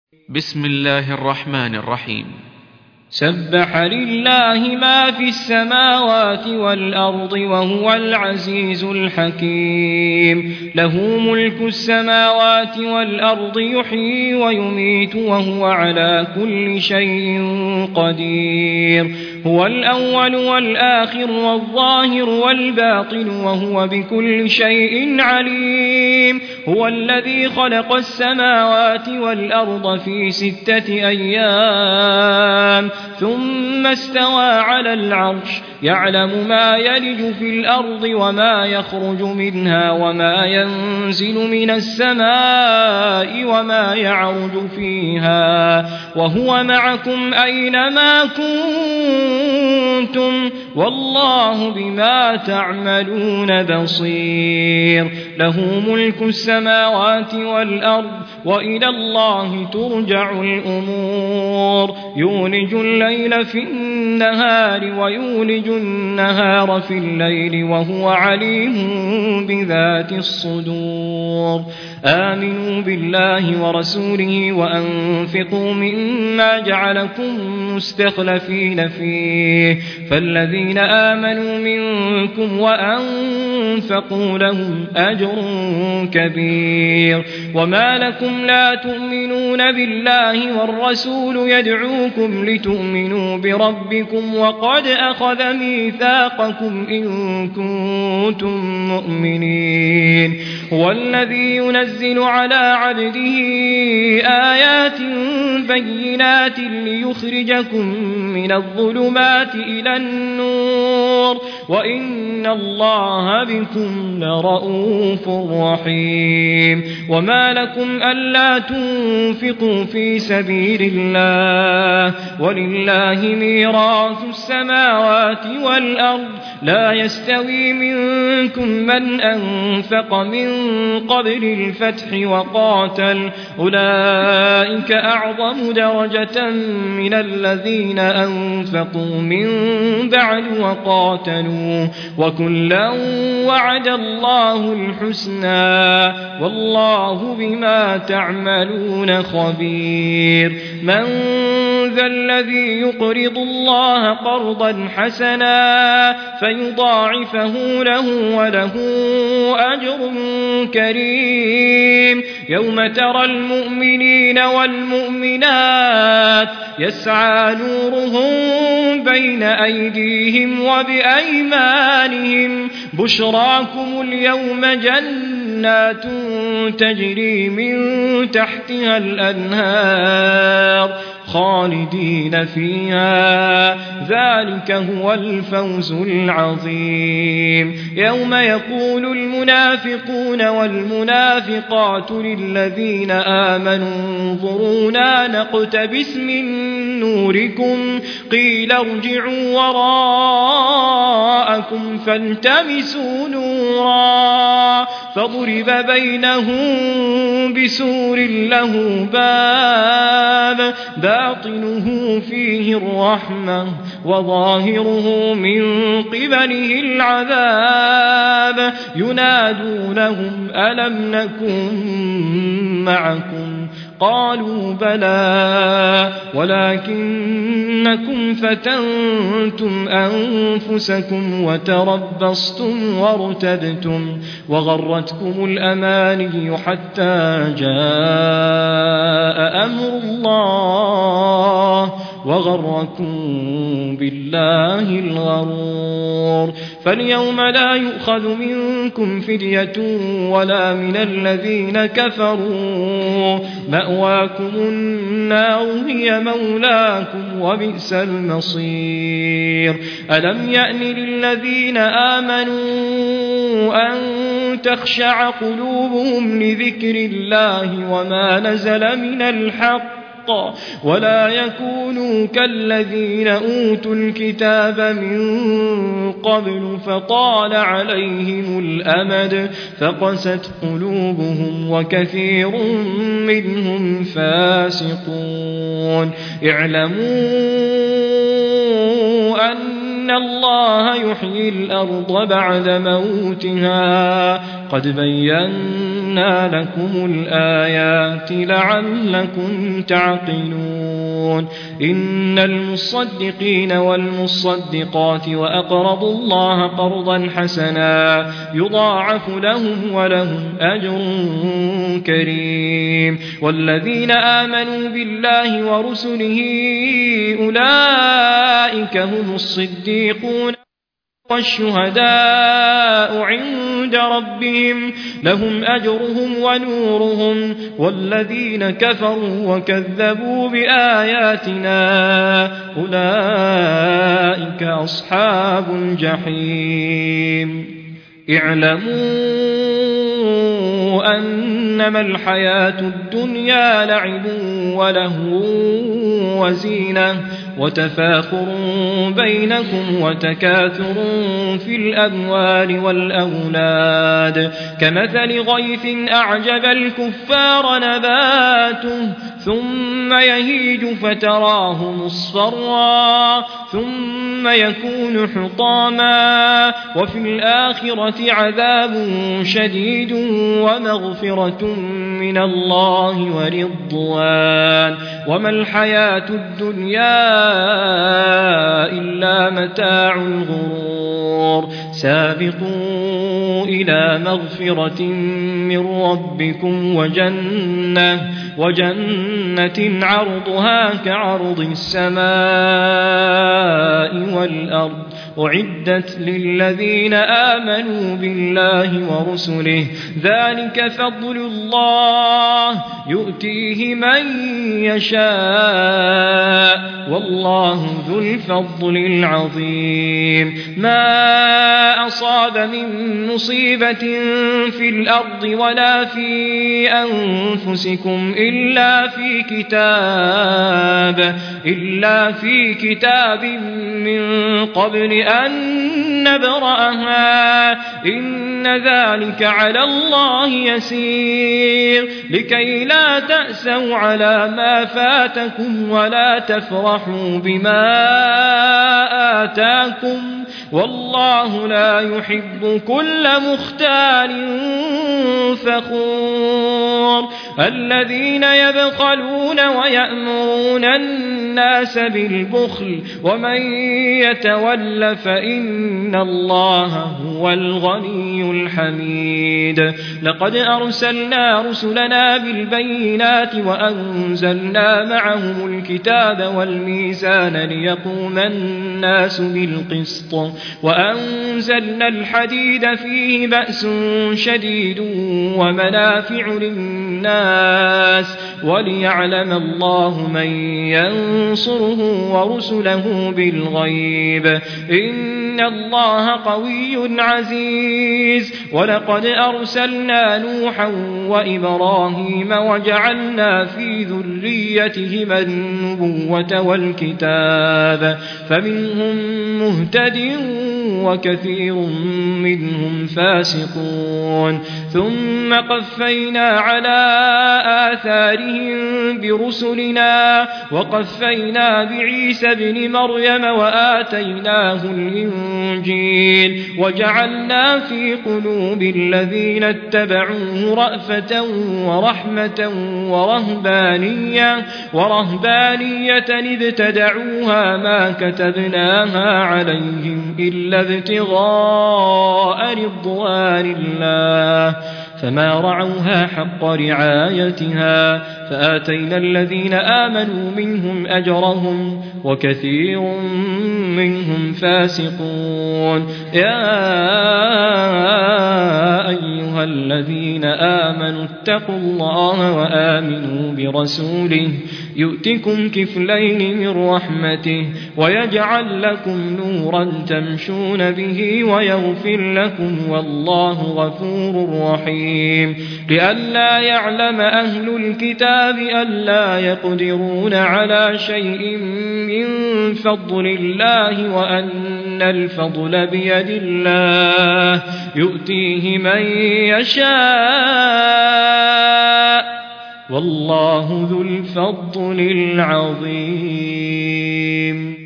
بسم الله الرحمن الرحيم. سبح لله ما في السماوات والأرض وهو العزيز الحكيم. له ملك السماوات والأرض يحيي ويميت وهو على كل شيء قدير. هو الأول والآخر والظاهر والباطن وهو بكل شيء عليم. هو الذي خلق السماوات والأرض في 6 أيام ثم استوى على العرش يعلم ما يلج في الأرض وما يخرج منها وما ينزل من السماء وما يعرج فيها وهو معكم أينما كنتم والله بما تعملون بصير. له ملك السماوات والأرض وإلى الله ترجع الأمور. يولج الليل في النهار ويولج النهار في الليل وهو عليم بذات الصدور. آمنوا بالله ورسوله وأنفقوا مما جعلكم مستخلفين فيه فالذين آمنوا منكم وأنفقوا لهم أجر كبير. وما لكم لا تؤمنون بالله والرسول يدعوكم لتؤمنوا بربكم وقد أخذ ميثاقكم إن كنتم مؤمنين. هو الذي ينزل على عبده آيات بينات ليخرجكم من الظلمات إلى النور وإن الله بكم لرؤوف رحيم. وما لكم ألا تنفقوا في سبيل الله ولله ميراث السماوات والأرض لا يستوي منكم من أنفق من قبل الفتح وقاتل أولئك أعظم درجة من الذين أنفقوا من بعد وقاتلوا وكلا وعد الله الحسنى والله بما تعملون خبير. من ذا الذي يقرض الله قرضا حسنا فيضاعفه له وله أجر كريم. يوم ترى المؤمنين والمؤمنات يسعى نورهم بين أيديهم وبأيمانهم بشراكم اليوم جنات تجري من تحتها الأنهار خالدين فيها ذلك هو الفوز العظيم. يوم يقول المنافقون والمنافقات للذين آمنوا انظرونا نقتبس من نوركم قيل ارجعوا وراءكم فالتمسوا نورا فضرب بينهم بسور له باب باطنه فيه الرحمة وظاهره من قبله العذاب ينادونهم ألم نكن معكم قالوا بلى ولكنكم فتنتم أنفسكم وتربصتم وارتبتم وغرتكم الأماني حتى جاء أمر الله وغركم بالله الغرور. فاليوم لا يؤخذ منكم فدية ولا من الذين كفروا مأواكم النار هي مولاكم وبئس المصير. ألم يأن للذين آمنوا أن تخشع قلوبهم لذكر الله وما نزل من الحق ولا يكونوا كالذين أوتوا الكتاب من قبل فطال عليهم الأمد فقست قلوبهم وكثير منهم فاسقون. اعلموا أن الله يحيي الأرض بعد موتها قد بينا فصلنا لكم الآيات لعلكم تعقلون إن المصدقين والمصدقات وأقرضوا الله قرضا حسنا يضاعف لهم ولهم أجر كريم والذين آمنوا بالله ورسله أولئك هم الصديقون والشهداء عند ربهم لهم أجرهم ونورهم والذين كفروا وكذبوا بآياتنا أولئك أصحاب الجحيم اعلموا أنما الحياة الدنيا لعب ولهو وزينة وتفاخر بينكم وتكاثر في الأموال والأولاد كمثل غيث أعجب الكفار نباته ثم يهيج فتراه مصفرا ثم يكون حطاما وفي الآخرة عذاب شديد ومغفرة من الله ورضوان وما الحياة الدنيا إلا متاع الغرور سابقوا إلى مغفرة من ربكم وجنة عرضها كعرض السماء والأرض أعدت للذين آمنوا بالله ورسله ذلك فضل الله يؤتيه من يشاء والله ذو الفضل العظيم ما أصاب من مصيبة في الأرض ولا في أنفسكم إلا في كتاب من قبل أن نبرأها إن ذلك على الله يسير لكي لا تأسوا على ما فاتكم ولا تفرحوا بما آتاكم والله لا يحب كل مختال فخور الذين يبخلون ويأمرون الناس بالبخل ومن يتول فإن الله هو الغني الحميد لقد أرسلنا رسلنا بالبينات وأنزلنا معهم الكتاب والميزان ليقوم الناس بالقسط وأنزلنا الحديد فيه بأس شديد ومنافع للناس وليعلم الله من ينصره ورسله بالغيب إن الله قوي عزيز ولقد أرسلنا نوحا وإبراهيم وجعلنا في ذريتهما النبوة والكتاب فمنهم مهتد وكثير منهم فاسقون ثم قفينا على آثارهم برسلنا وقفينا بعيسى ابن مريم وآتيناه الإنجيل وجعلنا في قلوب الذين اتبعوه رأفة ورحمة ورهبانية ابتدعوها ما كتبناها عليهم إلا ابتغاء رضوان الله فما رعوها حق رعايتها فآتينا الذين آمنوا منهم أجرهم وكثير منهم فاسقون يا أيها الذين آمنوا اتقوا الله وآمنوا برسوله يؤتكم كفلين من رحمته ويجعل لكم نورا تمشون به ويغفر لكم والله غفور رحيم لئلا يعلم أهل الكتاب ألا يقدرون على شيء من فضل الله وأن الفضل بيد الله يؤتيه من يشاء والله ذو الفضل العظيم